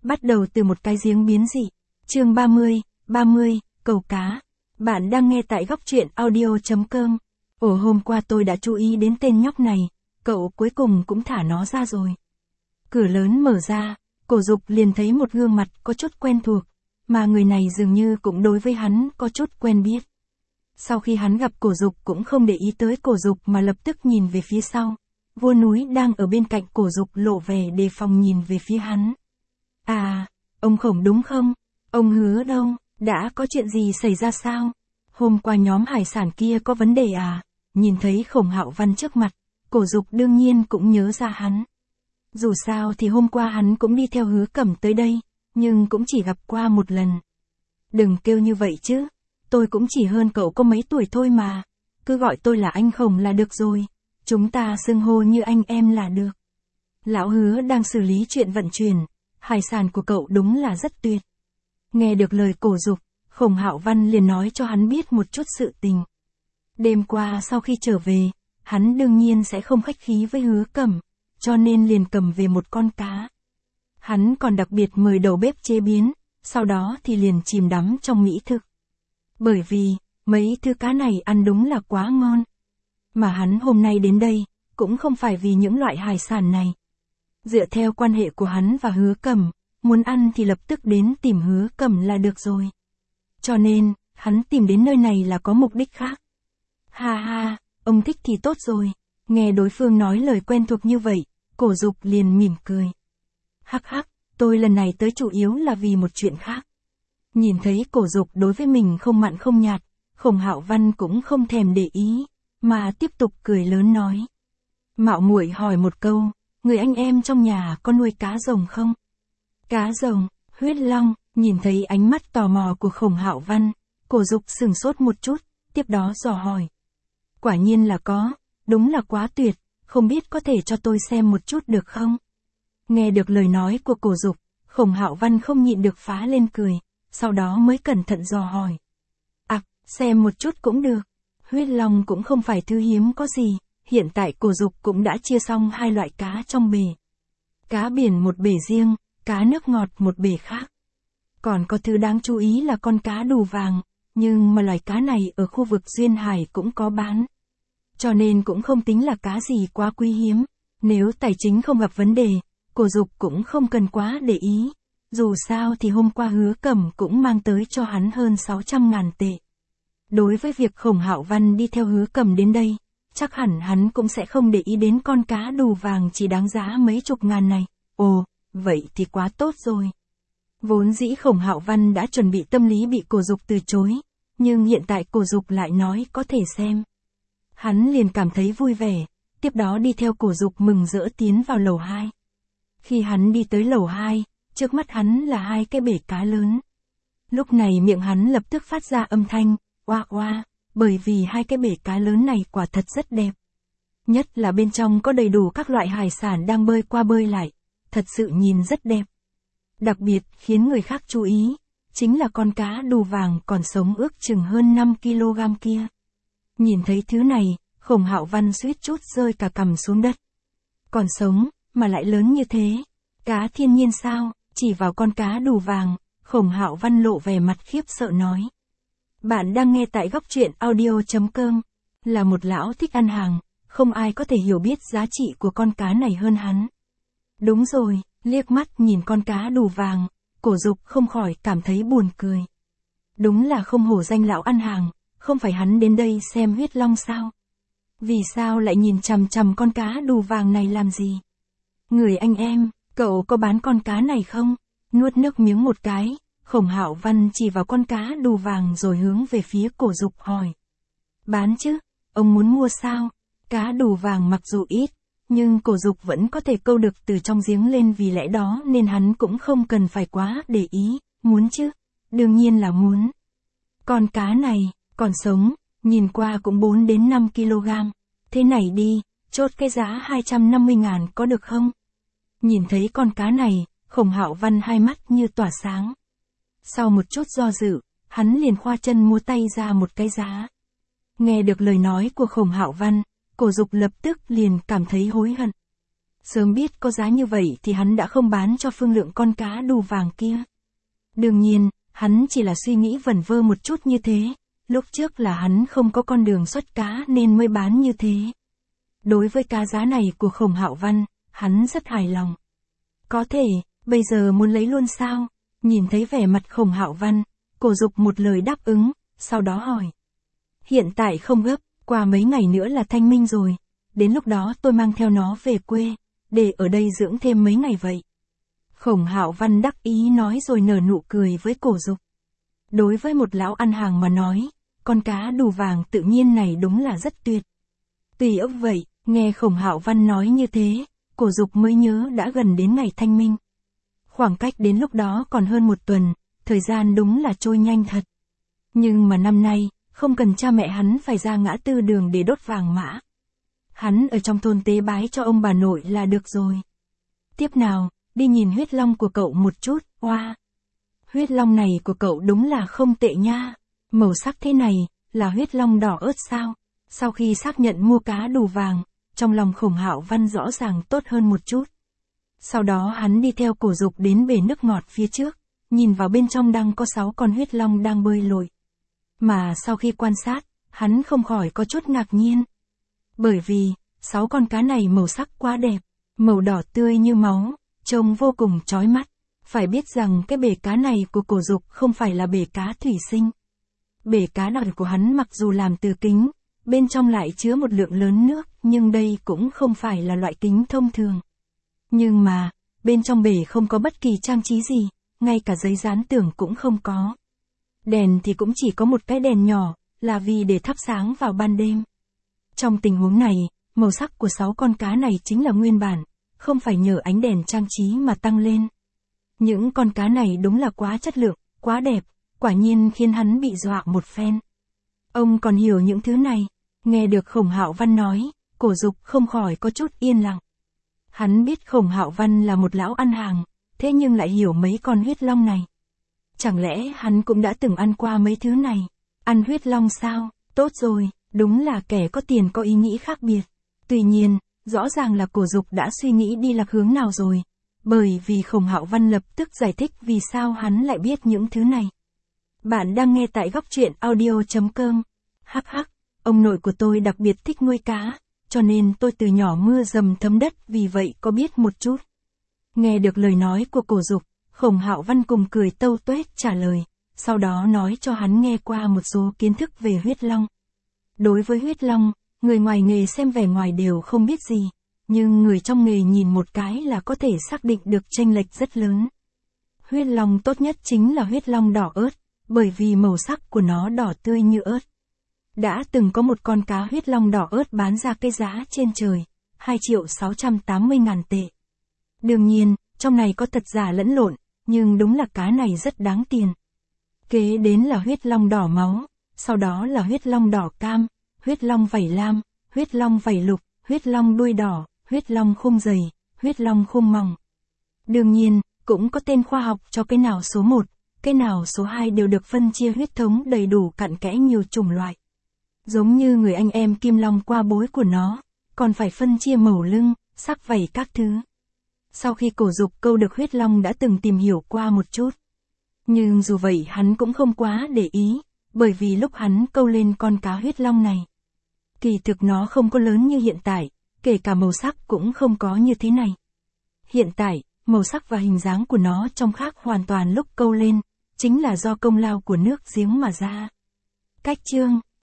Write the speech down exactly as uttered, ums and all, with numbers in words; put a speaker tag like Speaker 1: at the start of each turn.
Speaker 1: Bắt đầu từ một cái giếng biến dị. Chương ba mươi, ba mươi, cầu cá. Bạn đang nghe tại góc truyện audio chấm com. Ồ, hôm qua tôi đã chú ý đến tên nhóc này, cậu cuối cùng cũng thả nó ra rồi. Cửa lớn mở ra, Cổ Dục liền thấy một gương mặt có chút quen thuộc, mà người này dường như cũng đối với hắn có chút quen biết. Sau khi hắn gặp Cổ Dục cũng không để ý tới Cổ Dục mà lập tức nhìn về phía sau. Vua núi đang ở bên cạnh Cổ Dục lộ vẻ đề phòng nhìn về phía hắn. À, ông Khổng đúng không? Ông Hứa đâu? Đã có chuyện gì xảy ra sao? Hôm qua nhóm hải sản kia có vấn đề à? Nhìn thấy Khổng Hạo Văn trước mặt, Cổ Dục đương nhiên cũng nhớ ra hắn. Dù sao thì hôm qua hắn cũng đi theo Hứa Cẩm tới đây, nhưng cũng chỉ gặp qua một lần. Đừng kêu như vậy chứ, tôi cũng chỉ hơn cậu có mấy tuổi thôi mà, cứ gọi tôi là anh Khổng là được rồi, chúng ta xưng hô như anh em là được. Lão Hứa đang xử lý chuyện vận chuyển, hải sản của cậu đúng là rất tuyệt. Nghe được lời Cổ Dục, Khổng Hạo Văn liền nói cho hắn biết một chút sự tình. Đêm qua sau khi trở về, hắn đương nhiên sẽ không khách khí với Hứa Cẩm, cho nên liền cầm về một con cá. Hắn còn đặc biệt mời đầu bếp chế biến, sau đó thì liền chìm đắm trong mỹ thực. Bởi vì, mấy thứ cá này ăn đúng là quá ngon. Mà hắn hôm nay đến đây, cũng không phải vì những loại hải sản này. Dựa theo quan hệ của hắn và Hứa Cẩm, muốn ăn thì lập tức đến tìm Hứa Cẩm là được rồi. Cho nên, hắn tìm đến nơi này là có mục đích khác. Ha ha, ông thích thì tốt rồi. Nghe đối phương nói lời quen thuộc như vậy, Cổ Dục liền mỉm cười. Hắc hắc, tôi lần này tới chủ yếu là vì một chuyện khác. Nhìn thấy Cổ Dục đối với mình không mặn không nhạt, Khổng Hạo Văn cũng không thèm để ý, mà tiếp tục cười lớn nói. Mạo muội hỏi một câu, người anh em trong nhà có nuôi cá rồng không? Cá rồng, huyết long, nhìn thấy ánh mắt tò mò của Khổng Hạo Văn, Cổ Dục sửng sốt một chút, tiếp đó dò hỏi. Quả nhiên là có, đúng là quá tuyệt, không biết có thể cho tôi xem một chút được không? Nghe được lời nói của Cổ Dục, Khổng Hạo Văn không nhịn được phá lên cười, sau đó mới cẩn thận dò hỏi. À, xem một chút cũng được. Huyết long cũng không phải thứ hiếm có gì, hiện tại Cổ Dục cũng đã chia xong hai loại cá trong bể. Cá biển một bể riêng, cá nước ngọt một bể khác. Còn có thứ đáng chú ý là con cá đù vàng, nhưng mà loài cá này ở khu vực duyên hải cũng có bán. Cho nên cũng không tính là cá gì quá quý hiếm, nếu tài chính không gặp vấn đề, Cổ Dục cũng không cần quá để ý. Dù sao thì hôm qua Hứa Cẩm cũng mang tới cho hắn hơn sáu trăm ngàn tệ. Đối với việc Khổng Hạo Văn đi theo Hứa Cẩm đến đây, chắc hẳn hắn cũng sẽ không để ý đến con cá đù vàng chỉ đáng giá mấy chục ngàn này. Ồ, vậy thì quá tốt rồi. Vốn dĩ Khổng Hạo Văn đã chuẩn bị tâm lý bị Cổ Dục từ chối, nhưng hiện tại Cổ Dục lại nói có thể xem. Hắn liền cảm thấy vui vẻ, tiếp đó đi theo Cổ Dục mừng rỡ tiến vào lầu hai. Khi hắn đi tới lầu hai, trước mắt hắn là hai cái bể cá lớn. Lúc này miệng hắn lập tức phát ra âm thanh, oa oa, bởi vì hai cái bể cá lớn này quả thật rất đẹp. Nhất là bên trong có đầy đủ các loại hải sản đang bơi qua bơi lại, thật sự nhìn rất đẹp. Đặc biệt khiến người khác chú ý, chính là con cá đù vàng còn sống ước chừng hơn năm ki lô gam kia. Nhìn thấy thứ này, Khổng Hạo Văn suýt chút rơi cả cằm xuống đất. Còn sống, mà lại lớn như thế. Cá thiên nhiên sao? Chỉ vào con cá đù vàng, Khổng Hạo Văn lộ vẻ mặt khiếp sợ nói. Bạn đang nghe tại góc truyện audio chấm com. Là một lão thích ăn hàng, không ai có thể hiểu biết giá trị của con cá này hơn hắn. Đúng rồi, liếc mắt nhìn con cá đù vàng, Cổ Dục không khỏi cảm thấy buồn cười. Đúng là không hổ danh lão ăn hàng, không phải hắn đến đây xem huyết long sao? Vì sao lại nhìn chằm chằm con cá đù vàng này làm gì? Người anh em, cậu có bán con cá này không? Nuốt nước miếng một cái, Khổng Hạo Văn chỉ vào con cá đù vàng rồi hướng về phía Cổ Dục hỏi. Bán chứ, ông muốn mua sao? Cá đù vàng mặc dù ít, nhưng Cổ Dục vẫn có thể câu được từ trong giếng lên, vì lẽ đó nên hắn cũng không cần phải quá để ý. Muốn chứ? Đương nhiên là muốn. Con cá này, còn sống, nhìn qua cũng bốn đến năm ki lô gam. Thế này đi, chốt cái giá hai trăm năm mươi ngàn có được không? Nhìn thấy con cá này, Khổng Hạo Văn hai mắt như tỏa sáng. Sau một chút do dự, hắn liền khoa chân múa tay ra một cái giá. Nghe được lời nói của Khổng Hạo Văn, Cổ Dục lập tức liền cảm thấy hối hận. Sớm biết có giá như vậy thì hắn đã không bán cho Phương Lượng con cá đù vàng kia. Đương nhiên, hắn chỉ là suy nghĩ vẩn vơ một chút như thế, lúc trước là hắn không có con đường xuất cá nên mới bán như thế. Đối với cá giá này của Khổng Hạo Văn, hắn rất hài lòng. Có thể, bây giờ muốn lấy luôn sao? Nhìn thấy vẻ mặt Khổng Hạo Văn, Cổ Dục một lời đáp ứng, sau đó hỏi. Hiện tại không gấp, qua mấy ngày nữa là thanh minh rồi, đến lúc đó tôi mang theo nó về quê, để ở đây dưỡng thêm mấy ngày vậy. Khổng Hạo Văn đắc ý nói rồi nở nụ cười với Cổ Dục. Đối với một lão ăn hàng mà nói, con cá đù vàng tự nhiên này đúng là rất tuyệt. Tùy ốc vậy, nghe Khổng Hạo Văn nói như thế, Cổ Dục mới nhớ đã gần đến ngày thanh minh. Khoảng cách đến lúc đó còn hơn một tuần, thời gian đúng là trôi nhanh thật. Nhưng mà năm nay, không cần cha mẹ hắn phải ra ngã tư đường để đốt vàng mã. Hắn ở trong thôn tế bái cho ông bà nội là được rồi. Tiếp nào, đi nhìn huyết long của cậu một chút, oa. Wow. Huyết long này của cậu đúng là không tệ nha. Màu sắc thế này, là huyết long đỏ ớt sao? Sau khi xác nhận mua cá đù vàng, trong lòng Khổng Hạo Văn rõ ràng tốt hơn một chút. Sau đó hắn đi theo Cổ Dục đến bể nước ngọt phía trước, nhìn vào bên trong đang có sáu con huyết long đang bơi lội. Mà sau khi quan sát, hắn không khỏi có chút ngạc nhiên. Bởi vì, sáu con cá này màu sắc quá đẹp, màu đỏ tươi như máu, trông vô cùng chói mắt. Phải biết rằng cái bể cá này của Cổ Dục không phải là bể cá thủy sinh. Bể cá đỏ của hắn mặc dù làm từ kính, bên trong lại chứa một lượng lớn nước, nhưng đây cũng không phải là loại kính thông thường. Nhưng mà, bên trong bể không có bất kỳ trang trí gì, ngay cả giấy dán tường cũng không có. Đèn thì cũng chỉ có một cái đèn nhỏ, là vì để thắp sáng vào ban đêm. Trong tình huống này, màu sắc của sáu con cá này chính là nguyên bản, không phải nhờ ánh đèn trang trí mà tăng lên. Những con cá này đúng là quá chất lượng, quá đẹp, quả nhiên khiến hắn bị dọa một phen. Ông còn hiểu những thứ này, nghe được Khổng Hạo Văn nói, Cổ Dục không khỏi có chút yên lặng. Hắn biết Khổng Hạo Văn là một lão ăn hàng, thế nhưng lại hiểu mấy con huyết long này. Chẳng lẽ hắn cũng đã từng ăn qua mấy thứ này? Ăn huyết long sao? Tốt rồi, đúng là kẻ có tiền có ý nghĩ khác biệt. Tuy nhiên, rõ ràng là Cổ Dục đã suy nghĩ đi lạc hướng nào rồi. Bởi vì Khổng Hạo Văn lập tức giải thích vì sao hắn lại biết những thứ này. Bạn đang nghe tại góc truyện audio chấm com. Hắc hắc, ông nội của tôi đặc biệt thích nuôi cá, cho nên tôi từ nhỏ mưa dầm thấm đất vì vậy có biết một chút. Nghe được lời nói của Cổ Dục, Khổng Hạo Văn cùng cười tâu tuét trả lời, sau đó nói cho hắn nghe qua một số kiến thức về huyết long. Đối với huyết long, người ngoài nghề xem vẻ ngoài đều không biết gì, nhưng người trong nghề nhìn một cái là có thể xác định được chênh lệch rất lớn. Huyết long tốt nhất chính là huyết long đỏ ớt, bởi vì màu sắc của nó đỏ tươi như ớt. Đã từng có một con cá huyết long đỏ ớt bán ra cái giá trên trời, hai triệu sáu trăm tám mươi ngàn tệ. Đương nhiên, trong này có thật giả lẫn lộn, nhưng đúng là cá này rất đáng tiền. Kế đến là huyết long đỏ máu, sau đó là huyết long đỏ cam, huyết long vảy lam, huyết long vảy lục, huyết long đuôi đỏ, huyết long khung dày, huyết long khung mỏng. Đương nhiên, cũng có tên khoa học cho cái nào số một, cái nào số hai đều được phân chia huyết thống đầy đủ cặn kẽ nhiều chủng loại. Giống như người anh em Kim Long qua bối của nó, còn phải phân chia màu lưng, sắc vảy các thứ. Sau khi Cổ Dục câu được huyết long đã từng tìm hiểu qua một chút. Nhưng dù vậy hắn cũng không quá để ý, bởi vì lúc hắn câu lên con cá huyết long này, kỳ thực nó không có lớn như hiện tại, kể cả màu sắc cũng không có như thế này. Hiện tại, màu sắc và hình dáng của nó trông khác hoàn toàn lúc câu lên, chính là do công lao của nước giếng mà ra. Cách chương